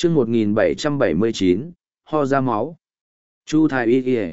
chương 1779, ho ra máu. Chu thái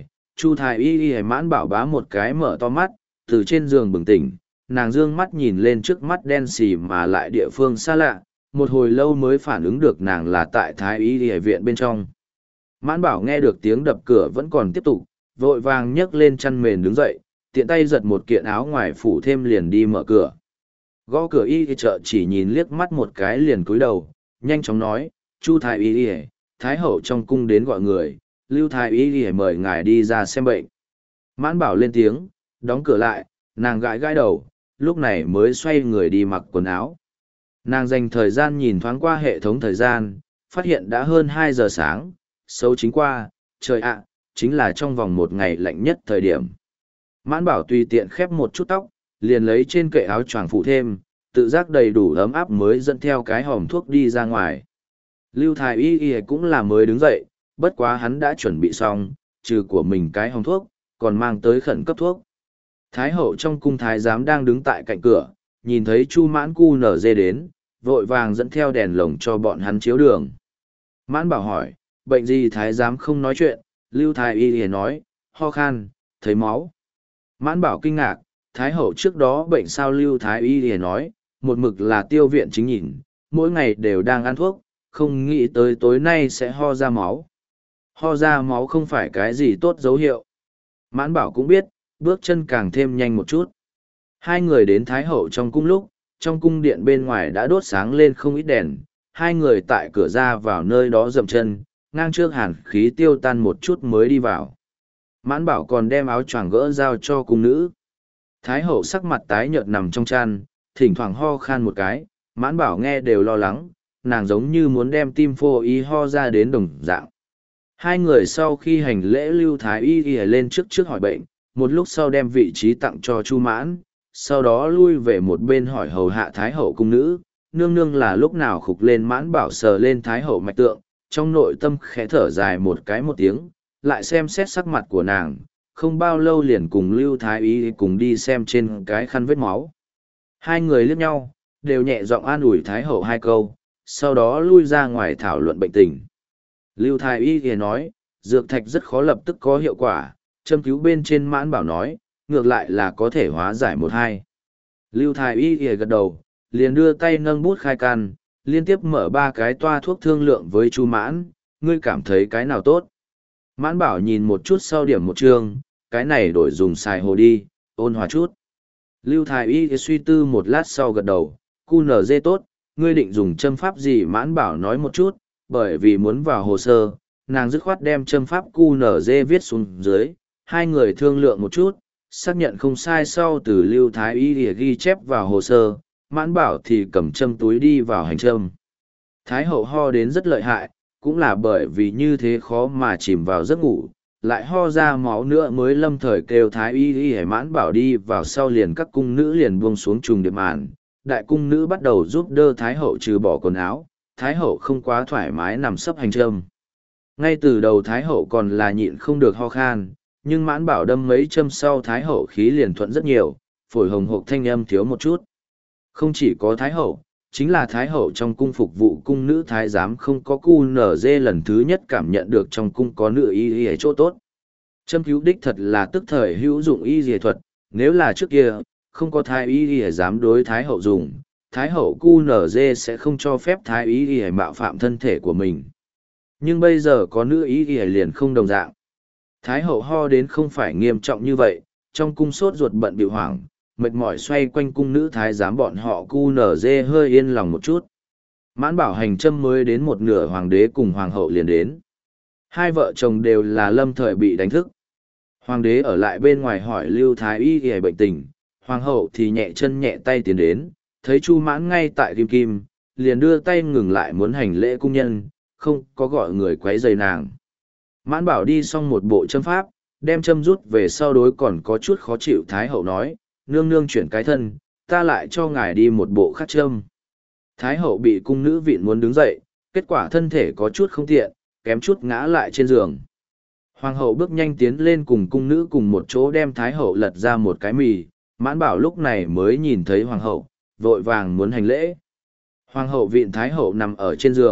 y mãn bảo bá một cái mở to mắt, từ trên giường bừng tỉnh, nàng dương mắt nhìn lên trước mắt đen xì mà lại địa phương xa lạ, một hồi lâu mới phản ứng được nàng là tại thái y viện bên trong. Mãn bảo nghe được tiếng đập cửa vẫn còn tiếp tục, vội vàng nhấc lên chăn mền đứng dậy, tiện tay giật một kiện áo ngoài phủ thêm liền đi mở cửa. Gõ cửa y chợ chỉ nhìn liếc mắt một cái liền cúi đầu, nhanh chóng nói, Chu thái y, thái hậu trong cung đến gọi người, Lưu thái y mời ngài đi ra xem bệnh. Mãn bảo lên tiếng, đóng cửa lại, nàng gãi gãi đầu, lúc này mới xoay người đi mặc quần áo. Nàng dành thời gian nhìn thoáng qua hệ thống thời gian, phát hiện đã hơn 2 giờ sáng, xấu chính qua, trời ạ, chính là trong vòng một ngày lạnh nhất thời điểm. Mãn bảo tùy tiện khép một chút tóc, liền lấy trên kệ áo choàng phủ thêm, tự giác đầy đủ ấm áp mới dẫn theo cái hòm thuốc đi ra ngoài. Lưu thái y cũng là mới đứng dậy, bất quá hắn đã chuẩn bị xong, trừ của mình cái hòm thuốc, còn mang tới khẩn cấp thuốc. Thái hậu trong cung thái giám đang đứng tại cạnh cửa, nhìn thấy Chu Mãn Cu nở dê đến, vội vàng dẫn theo đèn lồng cho bọn hắn chiếu đường. Mãn bảo hỏi, bệnh gì thái giám không nói chuyện, Lưu thái y nói, ho khan, thấy máu. Mãn bảo kinh ngạc, thái hậu trước đó bệnh sao? Lưu thái y nói, một mực là tiêu viện chính nhìn, mỗi ngày đều đang ăn thuốc, không nghĩ tới tối nay sẽ ho ra máu. Ho ra máu không phải cái gì tốt dấu hiệu. Mãn bảo cũng biết, bước chân càng thêm nhanh một chút. Hai người đến thái hậu trong cung lúc, trong cung điện bên ngoài đã đốt sáng lên không ít đèn, hai người tại cửa ra vào nơi đó dậm chân, ngang trước hàn khí tiêu tan một chút mới đi vào. Mãn bảo còn đem áo choàng gỡ giao cho cung nữ. Thái hậu sắc mặt tái nhợt nằm trong chăn, thỉnh thoảng ho khan một cái, mãn bảo nghe đều lo lắng, nàng giống như muốn đem tim phô y ho ra đến đồng dạng. Hai người sau khi hành lễ, Lưu thái y lên trước hỏi bệnh, một lúc sau đem vị trí tặng cho Chu Mãn, sau đó lui về một bên hỏi hầu hạ thái hậu cung nữ, nương nương là lúc nào khục lên. Mãn bảo sờ lên thái hậu mạch tượng, trong nội tâm khẽ thở dài một tiếng, lại xem xét sắc mặt của nàng, không bao lâu liền cùng Lưu thái y cùng đi xem trên cái khăn vết máu. Hai người liếc nhau, đều nhẹ giọng an ủi thái hậu hai câu, sau đó lui ra ngoài thảo luận bệnh tình. Lưu thái y thì nói, dược thạch rất khó lập tức có hiệu quả, châm cứu bên trên. Mãn bảo nói, ngược lại là có thể hóa giải một hai. Lưu thái y thì gật đầu, liền đưa tay nâng bút khai can, liên tiếp mở 3 cái toa thuốc thương lượng với Chu Mãn, ngươi cảm thấy cái nào tốt? Mãn bảo nhìn một chút sau điểm một chương, cái này đổi dùng xài hồ đi, ôn hòa chút. Lưu thái y thì suy tư một lát sau gật đầu, QNZ tốt, ngươi định dùng châm pháp gì? Mãn bảo nói một chút, bởi vì muốn vào hồ sơ, nàng dứt khoát đem châm pháp QNZ viết xuống dưới, hai người thương lượng một chút, xác nhận không sai sau từ Lưu thái y thì ghi chép vào hồ sơ, mãn bảo thì cầm châm túi đi vào hành châm. Thái hậu ho đến rất lợi hại, cũng là bởi vì như thế khó mà chìm vào giấc ngủ, lại ho ra máu nữa mới lâm thời kêu thái y y. Mãn bảo đi vào sau liền các cung nữ liền buông xuống trùng điệp màn, đại cung nữ bắt đầu giúp đỡ thái hậu trừ bỏ quần áo, thái hậu không quá thoải mái nằm sấp hành châm. Ngay từ đầu thái hậu còn là nhịn không được ho khan, nhưng mãn bảo đâm mấy châm sau thái hậu khí liền thuận rất nhiều, phổi hồng hộc thanh âm thiếu một chút. Không chỉ có thái hậu, chính là thái hậu trong cung phục vụ cung nữ thái giám không có QNZ lần thứ nhất cảm nhận được trong cung có nữ y y chỗ tốt. Châm cứu đích thật là tức thời hữu dụng y y thuật, nếu là trước kia, không có thái y y dám đối thái hậu dùng, thái hậu QNZ sẽ không cho phép thái y y mạo phạm thân thể của mình. Nhưng bây giờ có nữ y y liền không đồng dạng. Thái hậu ho đến không phải nghiêm trọng như vậy, trong cung sốt ruột bận bịu hoảng, mệt mỏi xoay quanh cung nữ thái giám bọn họ QNZ hơi yên lòng một chút. Mãn bảo hành châm mới đến một nửa, hoàng đế cùng hoàng hậu liền đến. Hai vợ chồng đều là lâm thời bị đánh thức. Hoàng đế ở lại bên ngoài hỏi Lưu thái y y bệnh tình, hoàng hậu thì nhẹ chân nhẹ tay tiến đến, thấy Chu Mãn ngay tại kim kim, liền đưa tay ngừng lại muốn hành lễ cung nhân, không có gọi người quấy rầy nàng. Mãn bảo đi xong một bộ châm pháp, đem châm rút về sau đối còn có chút khó chịu thái hậu nói, nương nương chuyển cái thân, ta lại cho ngài đi một bộ khác châm. Thái hậu bị cung nữ vịn muốn đứng dậy, kết quả thân thể có chút không tiện, kém chút ngã lại trên giường. Hoàng hậu bước nhanh tiến lên cùng cung nữ cùng một chỗ đem thái hậu lật ra một cái mì, mãn bảo lúc này mới nhìn thấy hoàng hậu, vội vàng muốn hành lễ. Hoàng hậu vịn thái hậu nằm ở trên giường,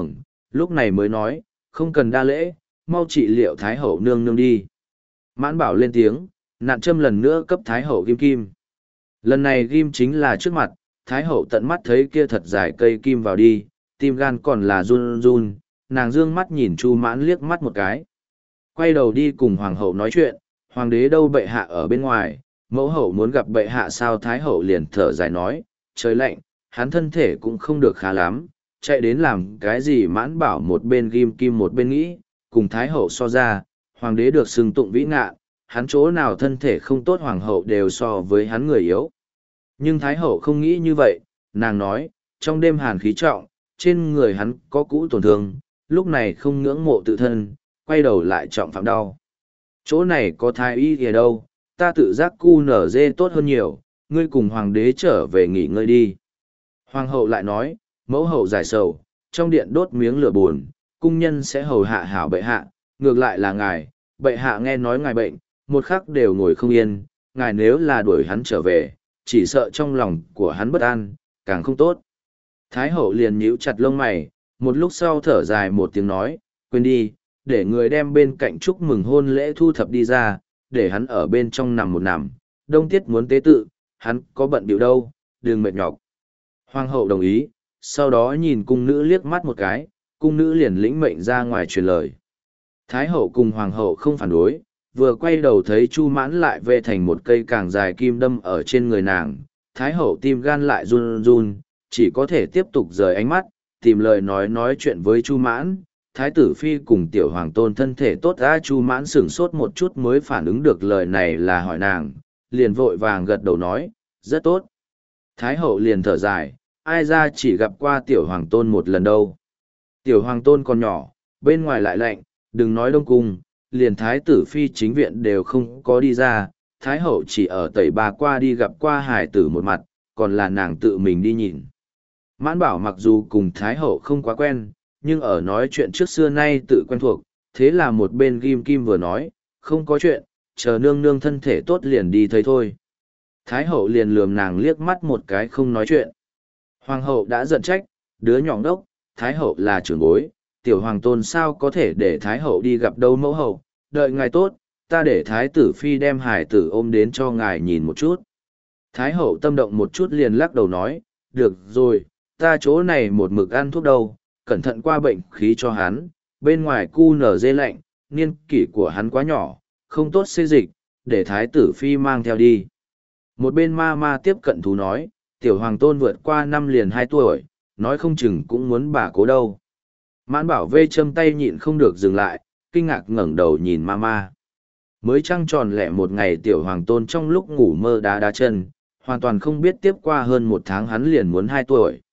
lúc này mới nói, không cần đa lễ, mau trị liệu Thái Hậu nương nương đi. Mãn Bảo lên tiếng, nạn châm lần nữa cấp Thái Hậu kim kim. Lần này ghim chính là trước mặt, Thái Hậu tận mắt thấy kia thật dài cây kim vào đi, tim gan còn là run run, nàng dương mắt nhìn Chu Mãn liếc mắt một cái. Quay đầu đi cùng Hoàng hậu nói chuyện, Hoàng đế đâu bệ hạ ở bên ngoài, mẫu hậu muốn gặp bệ hạ sao. Thái Hậu liền thở dài nói, trời lạnh, hắn thân thể cũng không được khá lắm, chạy đến làm cái gì. Mãn Bảo một bên ghim kim một bên nghĩ, cùng Thái Hậu so ra, Hoàng đế được xưng tụng vĩ ngạn, hắn chỗ nào thân thể không tốt Hoàng hậu đều so với hắn người yếu. Nhưng Thái Hậu không nghĩ như vậy, nàng nói, trong đêm hàn khí trọng, trên người hắn có cũ tổn thương, lúc này không ngưỡng mộ tự thân, quay đầu lại trọng phạm đau. Chỗ này có thái y ở đâu, ta tự giác cu nở dê tốt hơn nhiều, ngươi cùng hoàng đế trở về nghỉ ngơi đi. Hoàng hậu lại nói, mẫu hậu giải sầu, trong điện đốt miếng lửa buồn, cung nhân sẽ hầu hạ hảo bệ hạ, ngược lại là ngài, bệ hạ nghe nói ngài bệnh, một khắc đều ngồi không yên, ngài nếu là đuổi hắn trở về, chỉ sợ trong lòng của hắn bất an, càng không tốt. Thái hậu liền nhíu chặt lông mày, một lúc sau thở dài một tiếng nói, quên đi, để người đem bên cạnh chúc mừng hôn lễ thu thập đi ra, để hắn ở bên trong nằm một nằm, đông tiết muốn tế tự, hắn có bận biểu đâu, đừng mệt nhọc. Hoàng hậu đồng ý, sau đó nhìn cung nữ liếc mắt một cái, cung nữ liền lĩnh mệnh ra ngoài truyền lời. Thái hậu cùng hoàng hậu không phản đối, vừa quay đầu thấy Chu Mãn lại về thành một cây càng dài kim đâm ở trên người nàng, Thái hậu tim gan lại run run, chỉ có thể tiếp tục rời ánh mắt, tìm lời nói chuyện với Chu Mãn. Thái tử phi cùng tiểu hoàng tôn thân thể tốt ra. Chu Mãn sửng sốt một chút mới phản ứng được lời này là hỏi nàng, liền vội vàng gật đầu nói, rất tốt. Thái hậu liền thở dài, ai ra chỉ gặp qua tiểu hoàng tôn một lần đâu. Tiểu hoàng tôn còn nhỏ, bên ngoài lại lạnh, đừng nói đông cung, liền thái tử phi chính viện đều không có đi ra, thái hậu chỉ ở tẩy bà qua đi gặp qua hải tử một mặt, còn là nàng tự mình đi nhìn. Mãn Bảo mặc dù cùng thái hậu không quá quen, nhưng ở nói chuyện trước xưa nay tự quen thuộc, thế là một bên ghim kim vừa nói, không có chuyện, chờ nương nương thân thể tốt liền đi thấy thôi. Thái hậu liền lườm nàng liếc mắt một cái không nói chuyện. Hoàng hậu đã giận trách, đứa nhỏ đốc, thái hậu là trưởng bối, tiểu hoàng tôn sao có thể để thái hậu đi gặp đâu mẫu hậu, đợi ngài tốt, ta để thái tử phi đem hải tử ôm đến cho ngài nhìn một chút. Thái hậu tâm động một chút liền lắc đầu nói, được rồi, ta chỗ này một mực ăn thuốc đâu, cẩn thận qua bệnh khí cho hắn, bên ngoài cu nở dê lạnh, niên kỷ của hắn quá nhỏ, không tốt xê dịch, để thái tử phi mang theo đi. Một bên ma ma tiếp cận thú nói, tiểu hoàng tôn vượt qua năm liền 2 tuổi, nói không chừng cũng muốn bà cố đâu. Mãn Bảo vê châm tay nhịn không được dừng lại, kinh ngạc ngẩng đầu nhìn ma ma. Mới trăng tròn lẻ một ngày tiểu hoàng tôn trong lúc ngủ mơ đá đá chân, hoàn toàn không biết tiếp qua hơn 1 tháng hắn liền muốn 2 tuổi.